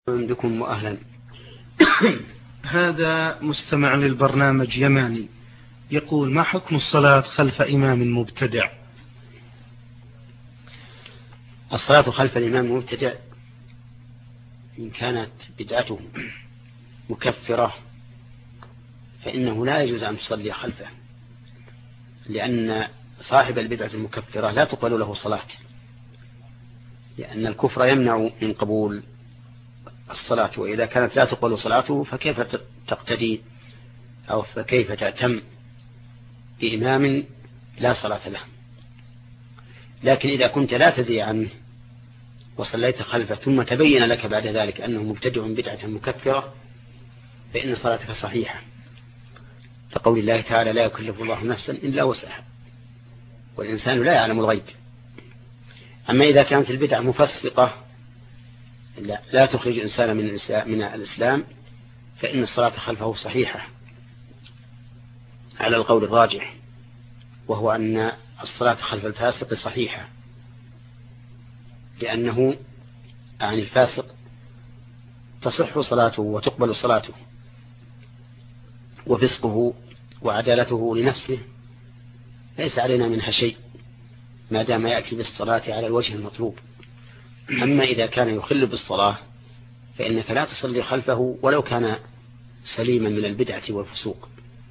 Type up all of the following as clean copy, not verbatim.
بكم وأهلا. هذا مستمع للبرنامج يماني يقول: ما حكم الصلاة خلف إمام مبتدع؟ الصلاة خلف الإمام المبتدع إن كانت بدعته مكفرة فإنه لا يجوز أن تصلي خلفه، لأن صاحب البدعة المكفرة لا تقبل له صلاة، لأن الكفر يمنع من قبول الصلاة، وإذا كانت لا تقبل صلاته فكيف تقتدي أو فكيف تأتم بإمام لا صلاة له. لكن إذا كنت لا تدري عنه وصليت خلفه ثم تبين لك بعد ذلك أنه مبتدع بدعة مكفرة فإن صلاتك صحيحة، فقول الله تعالى: لا يكلف الله نفسا إلا وسعها، والإنسان لا يعلم الغيب. أما إذا كانت البدعة مفسقة لا تخرج إنسان من الإسلام فإن الصلاة خلفه صحيحة على القول الراجح، وهو أن الصلاة خلف الفاسق صحيحة، لأنه عن الفاسق تصح صلاته وتقبل صلاته، وفسقه وعدالته لنفسه ليس علينا منها شيء ما دام يأتي بالصلاة على الوجه المطلوب. أما إذا كان يخل بالصلاة فإنك لا تصلي خلفه ولو كان سليما من البدعة والفسوق.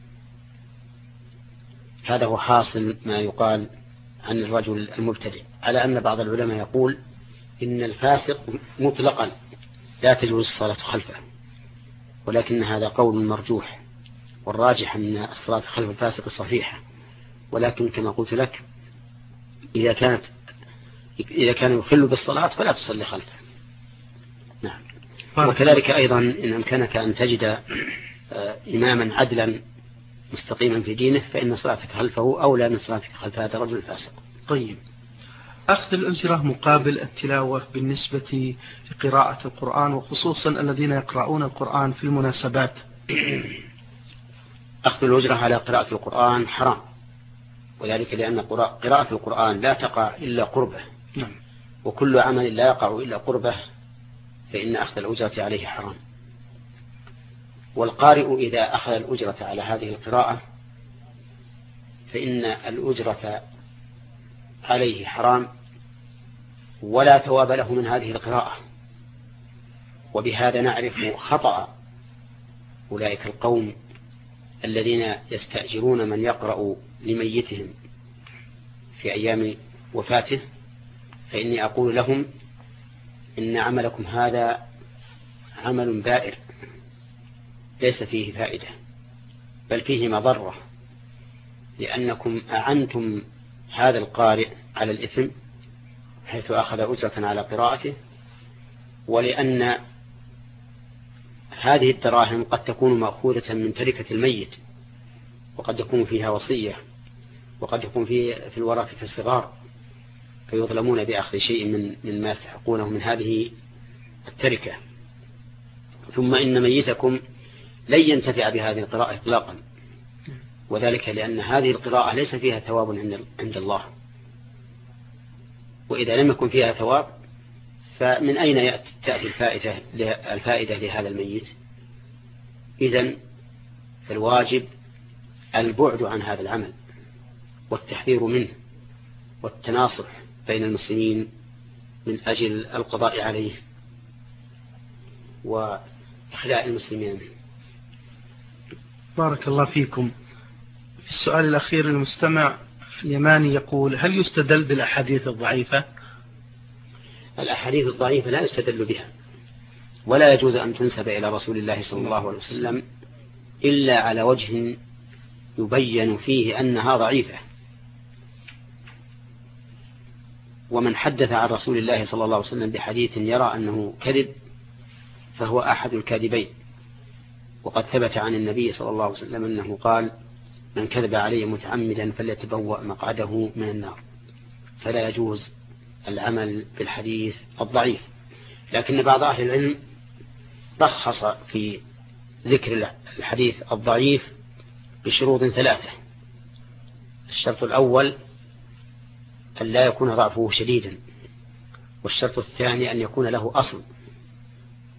هذا هو حاصل ما يقال عن الرجل المبتدع، على أن بعض العلماء يقول إن الفاسق مطلقا لا تجوز الصلاة خلفه، ولكن هذا قول مرجوح، والراجح أن الصلاة خلف الفاسق صحيحة، ولكن كما قلت لك إذا كان يخل بالصلاة فلا تصلي خلفه. نعم. وكذلك أيضا إن أمكنك أن تجد إماما عدلا مستقيما في دينه فإن صلاتك خلفه أولى من صلاتك خلف هذا الرجل الفاسق. طيب، أخذ الأجرة مقابل التلاوة بالنسبة لقراءة القرآن، وخصوصا الذين يقرؤون القرآن في المناسبات. أخذ الأجرة على قراءة القرآن حرام، وذلك لأن قراءة القرآن لا تقع إلا قربه، وكل عمل لا يقع إلا قربه فإن أخذ الأجرة عليه حرام. والقارئ إذا أخذ الأجرة على هذه القراءة فإن الأجرة عليه حرام ولا ثواب له من هذه القراءة. وبهذا نعرف خطأ أولئك القوم الذين يستأجرون من يقرأ لميتهم في أيام وفاته، فإني أقول لهم: إن عملكم هذا عمل بائر ليس فيه فائدة بل فيه مضرة، لأنكم أعنتم هذا القارئ على الإثم حيث أخذ أجرة على قراءته، ولأن هذه الدراهم قد تكون مأخوذة من تركة الميت، وقد يكون فيها وصية، وقد يكون في الورثة الصغار فيظلمون بأخذ شيء من ما يستحقونه من هذه التركة. ثم إن ميتكم لن ينتفع بهذه القراءة إطلاقا، وذلك لأن هذه القراءة ليس فيها ثواب عند الله، وإذا لم يكن فيها ثواب فمن أين تأتي الفائدة لهذا الميت؟ إذن الواجب البعد عن هذا العمل والتحذير منه والتناصح بين المسلمين من أجل القضاء عليه وإخلاء المسلمين منه. بارك الله فيكم. في السؤال الأخير المستمع اليماني يقول: هل يستدل بالأحاديث الضعيفة؟ الأحاديث الضعيفة لا يستدل بها، ولا يجوز أن تنسب إلى رسول الله صلى الله عليه وسلم إلا على وجه يبين فيه أنها ضعيفة. ومن حدث عن رسول الله صلى الله عليه وسلم بحديث يرى أنه كذب فهو أحد الكاذبين. وقد ثبت عن النبي صلى الله عليه وسلم أنه قال: من كذب علي متعمدا فليتبوأ مقعده من النار. فلا يجوز العمل بالحديث الضعيف. لكن بعض أهل العلم رخص في ذكر الحديث الضعيف بشروط 3. الشرط الأول أن لا يكون ضعفه شديدا، والشرط الثاني أن يكون له أصل،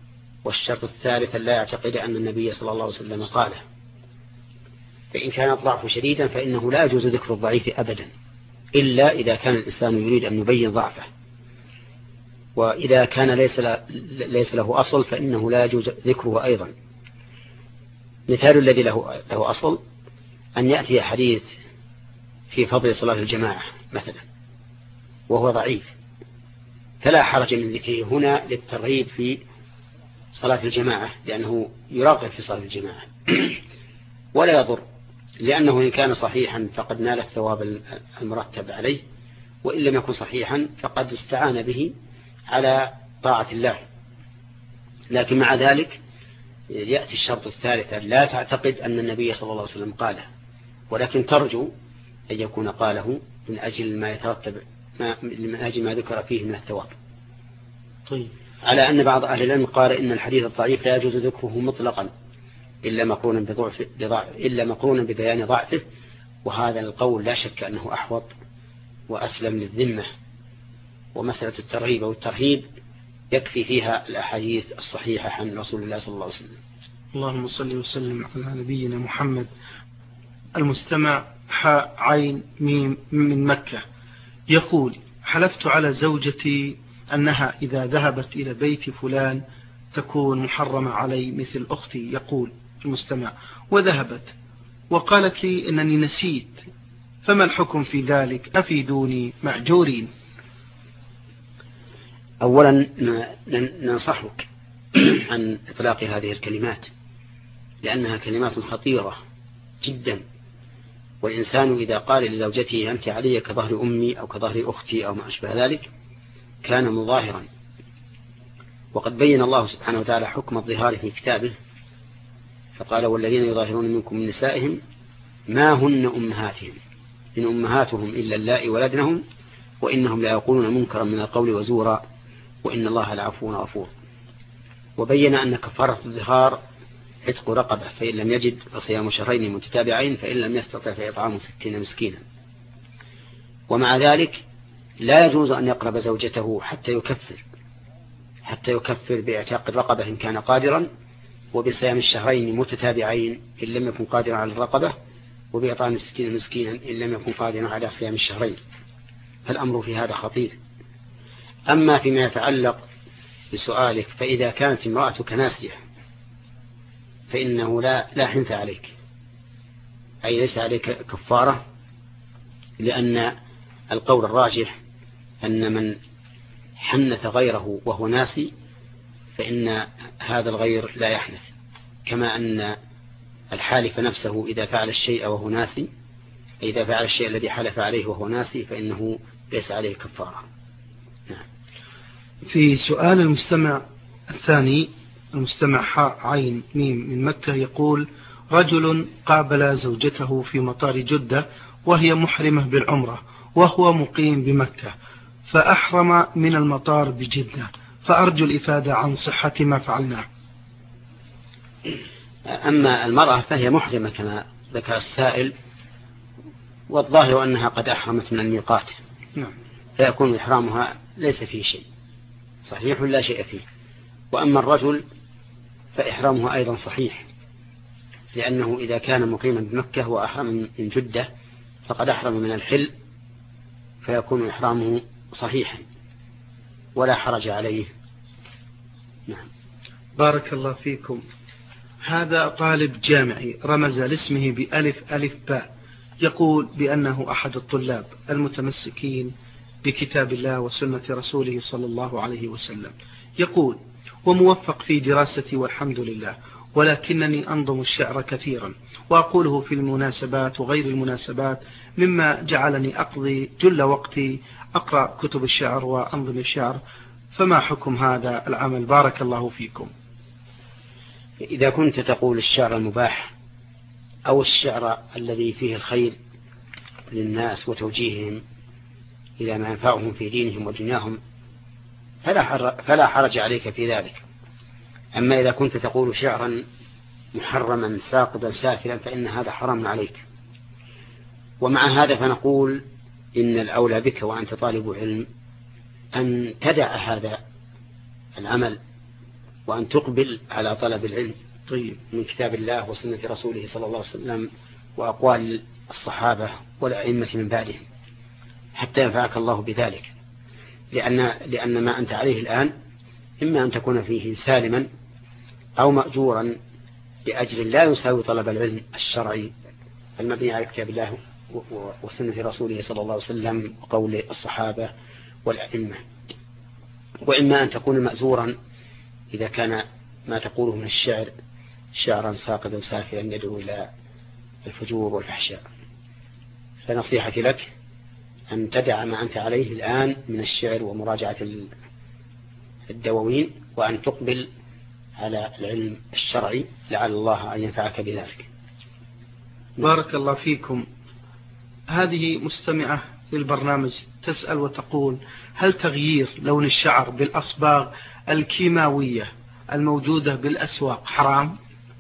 والشرط الثالث لا يعتقد أن النبي صلى الله عليه وسلم قاله. فإن كان الضعف شديدا فإنه لا يجوز ذكر الضعيف أبدا إلا إذا كان الإنسان يريد أن يبين ضعفه، وإذا كان ليس له أصل فإنه لا يجوز ذكره أيضا. مثال الذي له أصل أن يأتي حديث في فضل صلاة الجماعة مثلا وهو ضعيف، فلا حرج من ذكره هنا للترغيب في صلاة الجماعة، لأنه يرغب في صلاة الجماعة ولا يضر، لأنه إن كان صحيحا فقد نال الثواب المرتب عليه، وإن لم يكن صحيحا فقد استعان به على طاعة الله. لكن مع ذلك يأتي الشرط الثالث، لا تعتقد أن النبي صلى الله عليه وسلم قاله، ولكن ترجو أن يكون قاله من أجل ما يترتب من أجل ما ذكر فيه من الثواب. طيب. على أن بعض أهل العلم قال إن الحديث الضعيف لا يجوز ذكره مطلقا إلا مقرونا ببيان ضعفه، وهذا القول لا شك أنه أحوط وأسلم للذمة. ومسألة الترغيب أو الترهيب يكفي فيها الأحاديث الصحيحة عن رسول الله صلى الله عليه وسلم. اللهم صل وسلم على نبينا محمد. المستمع حاء عين ميم من مكة يقول: حلفت على زوجتي أنها إذا ذهبت إلى بيت فلان تكون محرمة علي مثل أختي. يقول المستمع: وذهبت وقالت لي أنني نسيت، فما الحكم في ذلك؟ أفيدوني مأجورين. أولا ننصحك عن إطلاق هذه الكلمات، لأنها كلمات خطيرة جدا، والإنسان إذا قال لزوجته أنت علي كظهر أمي أو كظهر أختي أو ما أشبه ذلك كان مظاهرا. وقد بين الله سبحانه وتعالى حكم الظهار في كتابه فقال: والذين يظاهرون منكم من نسائهم ما هن أمهاتهم إن أمهاتهم إلا اللائي ولدنهم وإنهم لا يقولون منكرا من القول وزورا وإن الله لعفو غفور. وبين أن كفارة الظهار عتق رقبة، فإن لم يجد فصيام شهرين متتابعين، فإن لم يستطع فإطعام 60 مسكينا. ومع ذلك لا يجوز أن يقرب زوجته حتى يكفر بإعتاق الرقبة إن كان قادرا، وبصيام الشهرين متتابعين إن لم يكن قادرا على الرقبة، وبإطعام 60 مسكينا إن لم يكن قادرا على صيام الشهرين. فالأمر في هذا خطير. أما فيما يتعلق بسؤالك، فإذا كانت امرأتك ناسية فإنه لا حنث عليك، أي ليس عليك كفارة، لأن القول الراجح أن من حنث غيره وهو ناسي فإن هذا الغير لا يحنث، كما أن الحالف نفسه إذا فعل الشيء وهو ناسي، إذا فعل الشيء الذي حلف عليه وهو ناسي فإنه ليس عليه كفارة. نعم. في سؤال المستمع الثاني، المستمع حاء عين ميم من مكة يقول: رجل قابل زوجته في مطار جدة وهي محرمة بالعمرة وهو مقيم بمكة، فأحرم من المطار بجدة، فأرجو الإفادة عن صحة ما فعلناه. أما المرأة فهي محرمة كما ذكر السائل، والظاهر أنها قد أحرمت من الميقات، فيكون إحرامها ليس فيه شيء، صحيح لا شيء فيه. وأما الرجل فإحرامه أيضا صحيح، لأنه إذا كان مقيما بمكة وأحرم من جدة فقد أحرم من الحل، فيكون إحرامه صحيحا ولا حرج عليه. نعم. بارك الله فيكم. هذا طالب جامعي رمز لاسمه بألف ألف باء، يقول بأنه أحد الطلاب المتمسكين بكتاب الله وسنة رسوله صلى الله عليه وسلم. يقول: وموفق في دراستي والحمد لله، ولكنني أنظم الشعر كثيرا وأقوله في المناسبات وغير المناسبات، مما جعلني أقضي جل وقتي أقرأ كتب الشعر وأنظم الشعر، فما حكم هذا العمل؟ بارك الله فيكم. إذا كنت تقول الشعر المباح أو الشعر الذي فيه الخير للناس وتوجيههم إلى ما ينفعهم في دينهم ودنياهم فلا حرج عليك في ذلك. أما إذا كنت تقول شعرا محرما ساقطا سافلا فإن هذا حرام عليك. ومع هذا فنقول إن الأولى بك وأنت طالب علم أن تدع هذا العمل وأن تقبل على طلب العلم طيب من كتاب الله وسنة رسوله صلى الله عليه وسلم وأقوال الصحابة والأئمة من بعدهم حتى ينفعك الله بذلك، لأن ما أنت عليه الآن إما أن تكون فيه سالما أو مأجورا بأجر لا يساوي طلب العلم الشرعي المبني على كتاب الله وسنة رسوله صلى الله عليه وسلم وقول الصحابة والأئمة، وإما أن تكون مأزورا إذا كان ما تقوله من الشعر شعرا ساقطا سافرا يدعو إلى الفجور والفحشاء. فنصيحتي لك أن تدع ما أنت عليه الآن من الشعر ومراجعة الدواوين وأن تقبل على العلم الشرعي لعل الله أن ينفعك بذلك. بارك الله فيكم. هذه مستمعة للبرنامج تسأل وتقول: هل تغيير لون الشعر بالأصباغ الكيماوية الموجودة بالأسواق حرام؟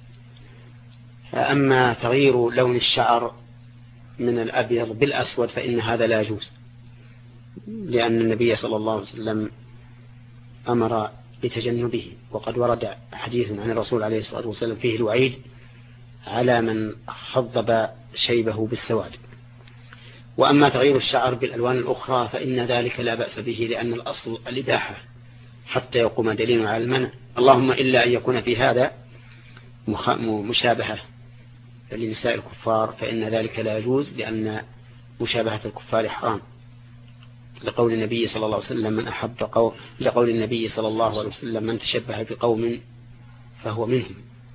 أما تغيير لون الشعر من الأبيض بالأسود فإن هذا لا يجوز، لأن النبي صلى الله عليه وسلم أمر بتجنبه، وقد ورد حديث عن الرسول عليه الصلاة والسلام فيه الوعيد على من خضب شيبه بالسواد. وأما تغيير الشعر بالألوان الأخرى فإن ذلك لا بأس به، لأن الأصل الإباحة حتى يقوم دليل على المنع، اللهم إلا أن يكون في هذا مشابهة لنساء الكفار فإن ذلك لا يجوز، لأن مشابهة الكفار حرام، لقول النبي صلى الله عليه وسلم من أحب قوم، لقول النبي صلى الله عليه وسلم من تشبه بقوم فهو منهم.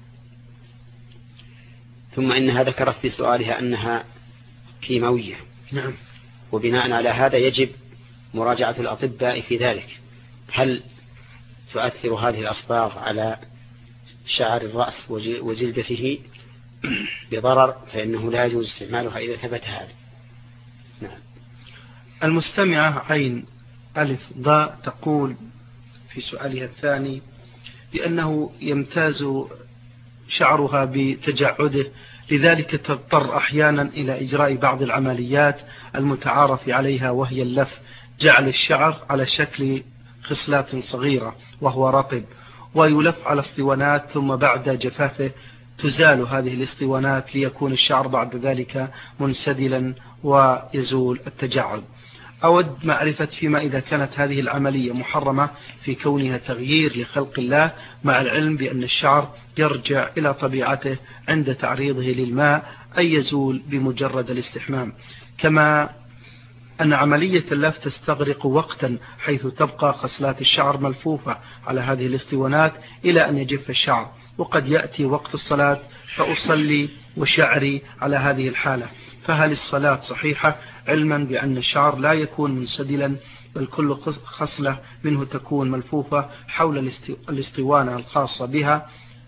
ثم إنها ذكرت في سؤالها أنها كيماوية. نعم. وبناء على هذا يجب مراجعة الأطباء في ذلك، هل تؤثر هذه الأصباغ على شعر الرأس وجلدته بضرر، فإنه لا يجوز استعمالها إذا ثبت هذا. نعم. المستمعة عين ألف ضاء تقول في سؤالها الثاني بأنه يمتاز شعرها بتجعده، لذلك تضطر أحيانا إلى إجراء بعض العمليات المتعارف عليها، وهي اللف، جعل الشعر على شكل خصلات صغيرة وهو رطب، ويلف على اسطوانات، ثم بعد جفافه تزال هذه الاسطوانات ليكون الشعر بعد ذلك منسدلا ويزول التجعد. أود معرفة فيما إذا كانت هذه العملية محرمة في كونها تغيير لخلق الله، مع العلم بأن الشعر يرجع إلى طبيعته عند تعريضه للماء أي يزول بمجرد الاستحمام، كما أن عملية اللف تستغرق وقتا حيث تبقى خصلات الشعر ملفوفة على هذه الاسطوانات إلى أن يجف الشعر، وقد يأتي وقت الصلاة فأصلي وشعري على هذه الحالة، فهل الصلاة صحيحة علما بأن الشعر لا يكون منسدلا بل كل خصلة منه تكون ملفوفة حول الاسطوانة الخاصة بها،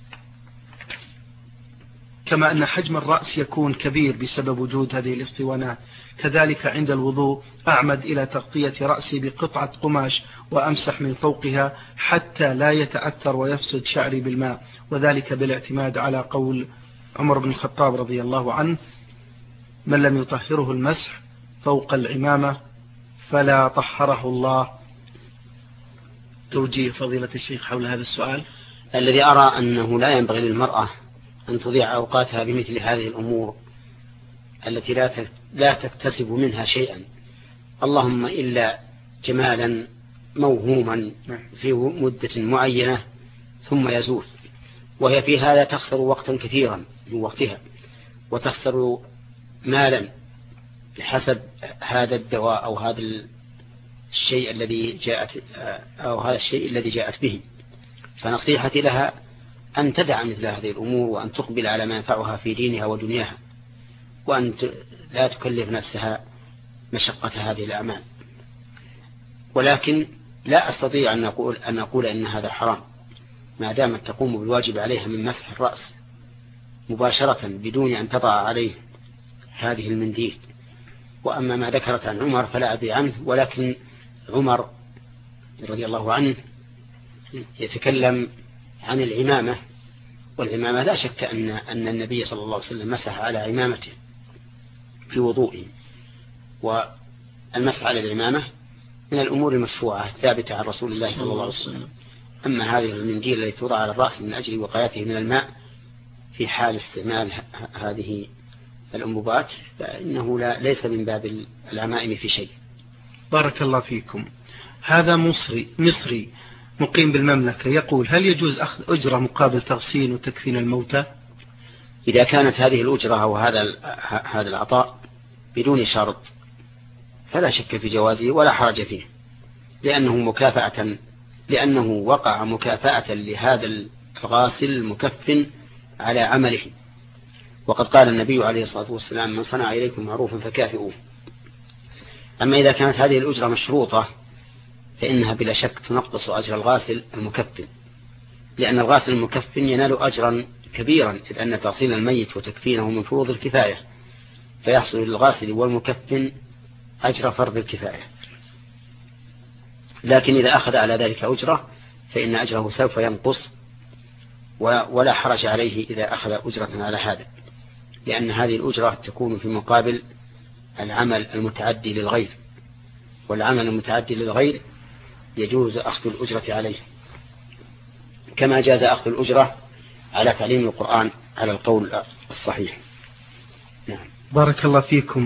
كما أن حجم الرأس يكون كبير بسبب وجود هذه الاسطوانات. كذلك عند الوضوء أعمد إلى تغطية رأسي بقطعة قماش وأمسح من فوقها حتى لا يتأثر ويفسد شعري بالماء، وذلك بالاعتماد على قول عمر بن الخطاب رضي الله عنه: من لم يطهره المسح فوق العمامة فلا طهره الله. توجيه فضيلة الشيخ حول هذا السؤال. الذي أرى أنه لا ينبغي للمرأة أن تضيع أوقاتها بمثل هذه الأمور التي لا تكتسب منها شيئا، اللهم إلا جمالا موهوما في مدة معينة ثم يزول، وهي في هذا تخسر وقتا كثيرا من وقتها، وتخسر مالا بحسب هذا الدواء أو هذا الشيء الذي جاءت به. فنصيحتي لها أن تدع مثل هذه الأمور وأن تقبل على ما ينفعها في دينها ودنياها، وأن لا تكلف نفسها مشقة هذه الأعمال. ولكن لا أستطيع أن أقول إن هذا حرام ما دامت تقوم بالواجب عليها من مسح الرأس مباشرة بدون أن تضع عليه هذه المنديل. وأما ما ذكرت عن عمر فلا أدري عنه، ولكن عمر رضي الله عنه يتكلم عن العمامة، والعمامة لا شك أن النبي صلى الله عليه وسلم مسح على عمامته في وضوئه، والمسح على العمامة من الأمور المشروعة الثابتة عن رسول الله صلى الله عليه وسلم. أما هذه المنديل التي توضع على الرأس من أجل وقايته من الماء في حال استعمال هذه الأنبوبات فإنه ليس من باب العمائم في شيء. بارك الله فيكم. هذا مصري مقيم بالمملكة يقول: هل يجوز أخذ أجرة مقابل تغسيل وتكفين الموتى؟ إذا كانت هذه الأجرة أو هذا العطاء بدون شرط فلا شك في جوازه ولا حرج فيه، لأنه وقع مكافأة لهذا الغاسل المكفن على عمله، وقد قال النبي عليه الصلاة والسلام: من صنع إليكم معروفا فكافئوه. أما إذا كانت هذه الأجرة مشروطة فإنها بلا شك تنقص أجر الغاسل المكفن، لأن الغاسل المكفن ينال أجرا كبيرا، إذ أن تغسيل الميت وتكفينه من فروض الكفاية، فيحصل للغاسل والمكفن أجر فرض الكفاية. لكن إذا أخذ على ذلك أجرة فإن أجره سوف ينقص، ولا حرج عليه إذا أخذ أجرة على هذا، لأن هذه الأجرة تكون في مقابل العمل المتعدي للغير، والعمل المتعدي للغير يجوز أخذ الأجرة عليه، كما جاز أخذ الأجرة على تعليم القرآن على القول الصحيح. نعم. بارك الله فيكم.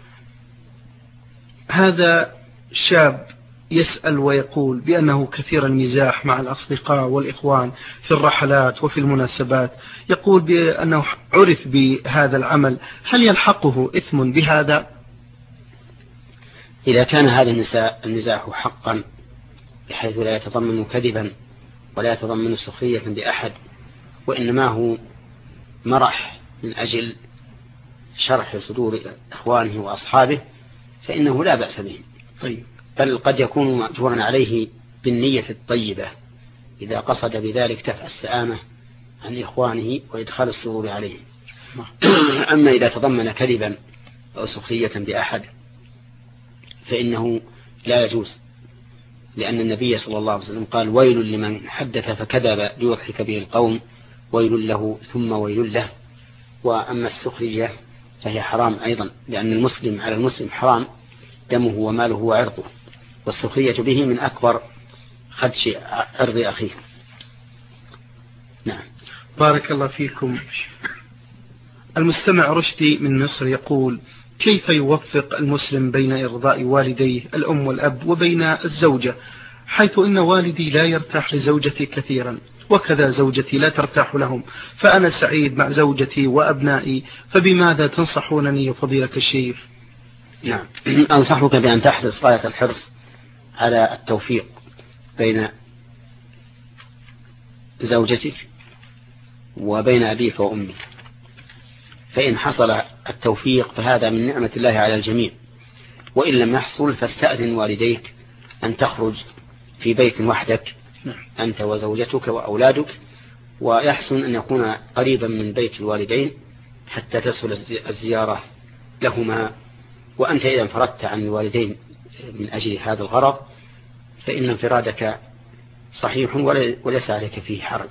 هذا شاب يسأل ويقول بأنه كثير المزاح مع الأصدقاء والإخوان في الرحلات وفي المناسبات، يقول بأنه عرف بهذا العمل، هل يلحقه إثم بهذا؟ إذا كان هذا المزاح حقا بحيث لا يتضمن كذبا ولا يتضمن سخرية بأحد، وإنما هو مرح من أجل شرح صدور إخوانه وأصحابه، فإنه لا بأس به. طيب. بل قد يكون مأجورا عليه بالنية الطيبة إذا قصد بذلك دفع السآمة عن إخوانه وإدخال السرور عليه. أما إذا تضمن كذبا أو سخرية بأحد فإنه لا يجوز، لأن النبي صلى الله عليه وسلم قال: ويل لمن حدث فكذب ليضحك به القوم، ويل له ثم ويل له. وأما السخرية فهي حرام أيضا، لأن المسلم على المسلم حرام دمه وماله وعرضه، والسخرية به من أكبر خدش عرض أخيه. نعم. بارك الله فيكم. المستمع رشدي من مصر يقول: كيف يوفق المسلم بين إرضاء والديه الأم والأب وبين الزوجة، حيث إن والدي لا يرتاح لزوجتي كثيرا وكذا زوجتي لا ترتاح لهم، فأنا سعيد مع زوجتي وأبنائي، فبماذا تنصحونني يا فضيلة الشيخ؟ نعم. أنصحك بأن تحرص غاية الحرص على التوفيق بين زوجتك وبين أبيك وأمك، فإن حصل التوفيق فهذا من نعمة الله على الجميع، وإن لم يحصل فاستأذن والديك أن تخرج في بيت وحدك أنت وزوجتك وأولادك، ويحسن أن يكون قريبا من بيت الوالدين حتى تسهل الزيارة لهما. وأنت إذا انفردت عن الوالدين من أجل هذا الغرض فإن انفرادك صحيح وليس عليك فيه حرج،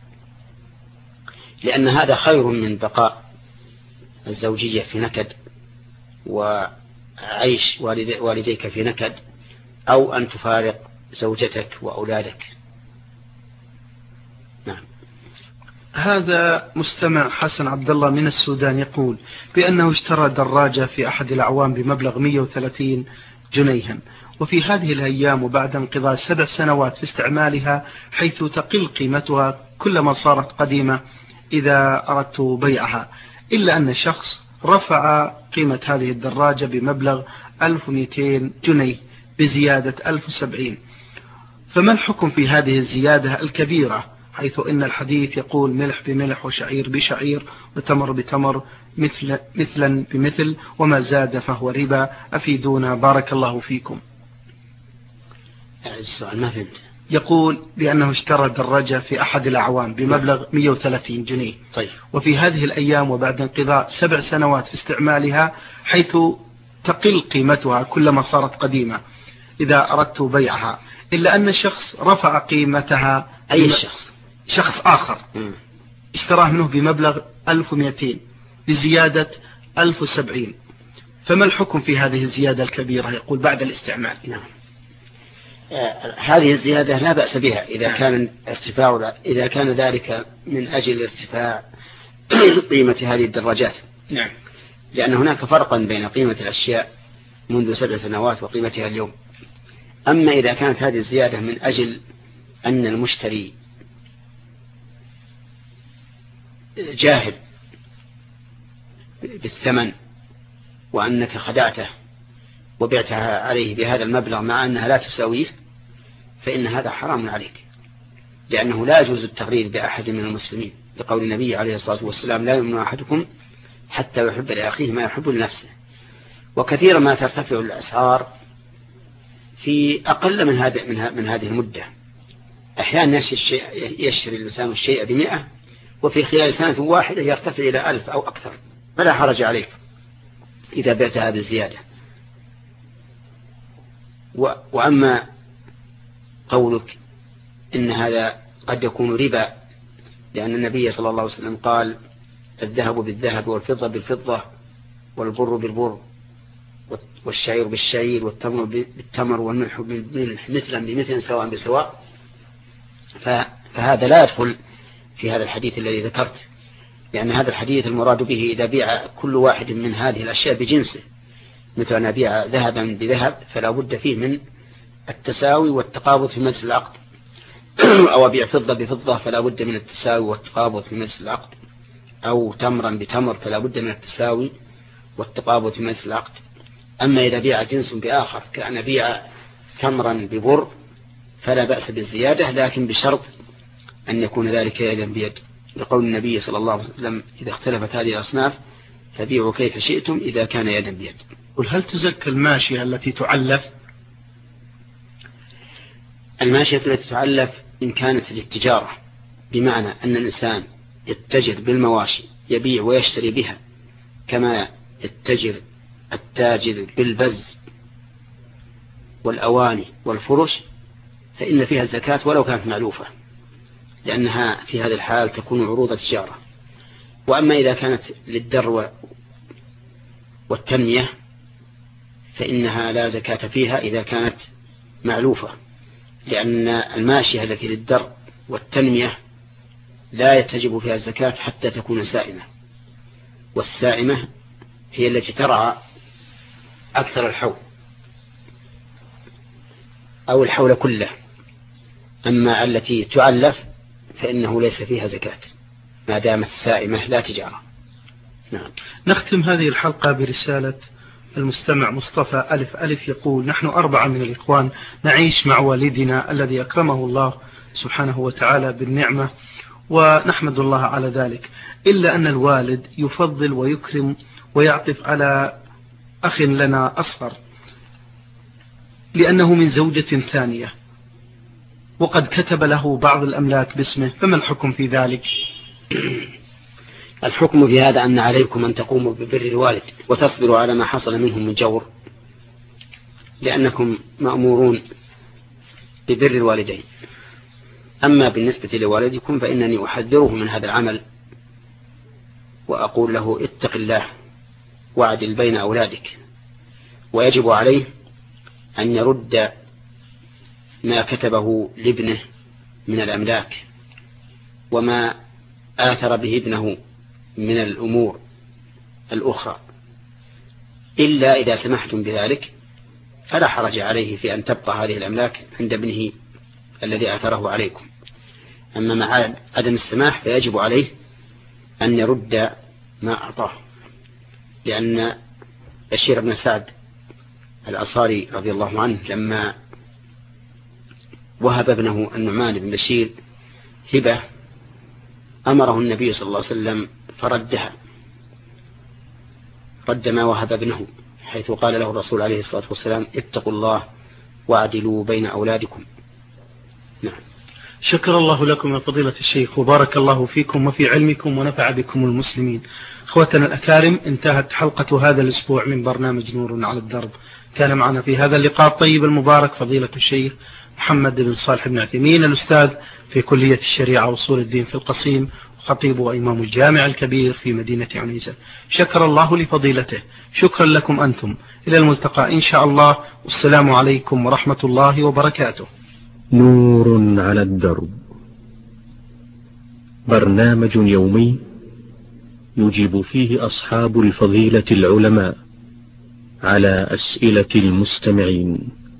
لأن هذا خير من بقاء الزوجية في نكد وعيش والديك في نكد، أو أن تفارق زوجتك وأولادك. نعم. هذا مستمع حسن عبد الله من السودان يقول بأنه اشترى دراجة في أحد الأعوام بمبلغ 130 جنيها، وفي هذه الأيام وبعد انقضاء 7 سنوات في استعمالها، حيث تقل قيمتها كلما صارت قديمة إذا أردت بيعها، إلا أن شخص رفع قيمة هذه الدراجة بمبلغ 1200 جنيه بزيادة 1070، فما الحكم في هذه الزيادة الكبيرة، حيث إن الحديث يقول ملح بملح وشعير بشعير وتمر بتمر مثلا بمثل، وما زاد فهو ربا، أفيدونا بارك الله فيكم. السؤال ما فهمت. يقول بأنه اشترى دراجة في أحد الأعوام بمبلغ 130 جنيه، طيب. وفي هذه الأيام وبعد انقضاء 7 سنوات في استعمالها، حيث تقل قيمتها كلما صارت قديمة إذا أردت بيعها، إلا أن شخص رفع قيمتها. أي شخص آخر اشتراه منه بمبلغ 1200 بزيادة 1070، فما الحكم في هذه الزيادة الكبيرة؟ يقول بعد الاستعمال. نعم. هذه الزيادة لا بأس بها إذا كان ذلك من أجل ارتفاع قيمة هذه الدراجات. نعم. لأن هناك فرقا بين قيمة الأشياء منذ 7 سنوات وقيمتها اليوم. أما إذا كانت هذه الزيادة من أجل أن المشتري جاهل بالثمن وأنك خدعته وبعتها عليه بهذا المبلغ مع أنها لا تساويه، فإن هذا حرام عليك، لأنه لا يجوز التغرير بأحد من المسلمين، لقول النبي عليه الصلاة والسلام: لا يؤمن أحدكم حتى يحب لأخيه ما يحب لنفسه. وكثيرا ما ترتفع الأسعار في أقل من هذه المدة. أحيانا يشتري الإنسان الشيء ب100 وفي خلال سنة واحدة يرتفع إلى 1000 أو أكثر، فلا حرج عليك إذا بعتها بالزيادة. وأما قولك إن هذا قد يكون ربا، لأن النبي صلى الله عليه وسلم قال: الذهب بالذهب والفضة بالفضة والبر بالبر والشعير بالشعير والتمر بالتمر والملح بالملح مثلا بمثل سواء بسواء. فهذا لا يدخل في هذا الحديث الذي ذكرت، لأن هذا الحديث المراد به إذا بيع كل واحد من هذه الأشياء بجنسه، مثل أن أبيع ذهبا بذهب فلا بد فيه من التساوي والتقابض في مجلس العقد، أو أبيع فضة بفضة فلا بد من التساوي والتقابض في مجلس العقد، أو تمرا بتمر فلا بد من التساوي والتقابض في مجلس العقد. أما إذا بيع جنس بآخر كأن بيع تمرا ببر فلا بأس بالزيادة، لكن بشرط أن يكون ذلك يدا بيد، لقول النبي صلى الله عليه وسلم: إذا اختلفت هذه الأصناف فبيعوا كيف شئتم إذا كان يدا بيد. قل: هل تزكى الماشية التي تعلف؟ الماشية التي تعلف إن كانت للتجارة، بمعنى أن الإنسان يتجر بالمواشي يبيع ويشتري بها كما يتجر التاجر بالبز والأواني والفرش، فإن فيها الزكاة ولو كانت معلوفة، لأنها في هذا الحال تكون عروض تجارة. وأما إذا كانت للدر والتنمية فإنها لا زكاة فيها إذا كانت معلوفة، لأن الماشية التي للدر والتنمية لا يتجب فيها الزكاة حتى تكون سائمة، والسائمة هي التي ترعى أكثر الحول أو الحول كله. أما التي تعلف فإنه ليس فيها زكاة ما دامت سائمة لا تجارة. نعم. نختم هذه الحلقة برسالة المستمع مصطفى ألف يقول: نحن 4 من الإخوان نعيش مع والدنا الذي أكرمه الله سبحانه وتعالى بالنعمة، ونحمد الله على ذلك، إلا أن الوالد يفضل ويكرم ويعطف على أخ لنا أصغر لأنه من زوجة ثانية، وقد كتب له بعض الأملاك باسمه، فما الحكم في ذلك؟ الحكم في هذا أن عليكم أن تقوموا ببر الوالد وتصبروا على ما حصل منهم من جور، لأنكم مأمورون ببر الوالدين. أما بالنسبة لوالدكم فإنني أحذره من هذا العمل وأقول له: اتق الله واعدل بين أولادك، ويجب عليه أن يرد ما كتبه لابنه من الأملاك وما آثر به ابنه من الأمور الأخرى، إلا إذا سمحتم بذلك فلا حرج عليه في أن تبقى هذه الأملاك عند ابنه الذي آثره عليكم. أما مع عدم السماح فيجب عليه أن يرد ما أعطاه، لأن بشير بن سعد الأنصاري رضي الله عنه لما وهب ابنه النعمان بن بشير هبة أمره النبي صلى الله عليه وسلم فردها، رد ما وهب ابنه، حيث قال له الرسول عليه الصلاة والسلام: اتقوا الله واعدلوا بين أولادكم. نعم. شكر الله لكم يا فضيلة الشيخ، وبارك الله فيكم وفي علمكم ونفع بكم المسلمين. أخوتنا الأكارم، انتهت حلقة هذا الأسبوع من برنامج نور على الدرب. كان معنا في هذا اللقاء الطيب المبارك فضيلة الشيخ محمد بن صالح بن عثيمين الأستاذ في كلية الشريعة وأصول الدين في القصيم، خطيب وإمام الجامع الكبير في مدينة عنيزة. شكر الله لفضيلته. شكرا لكم أنتم. إلى الملتقى إن شاء الله، والسلام عليكم ورحمة الله وبركاته. نور على الدرب، برنامج يومي يجيب فيه أصحاب الفضيلة العلماء على أسئلة المستمعين.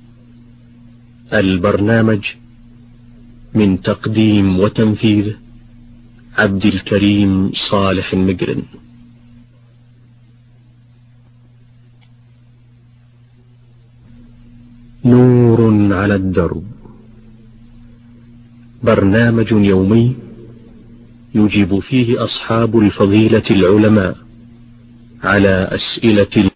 البرنامج من تقديم وتنفيذ عبد الكريم صالح المقرن. نور على الدرب، برنامج يومي يجيب فيه أصحاب الفضيلة العلماء على أسئلة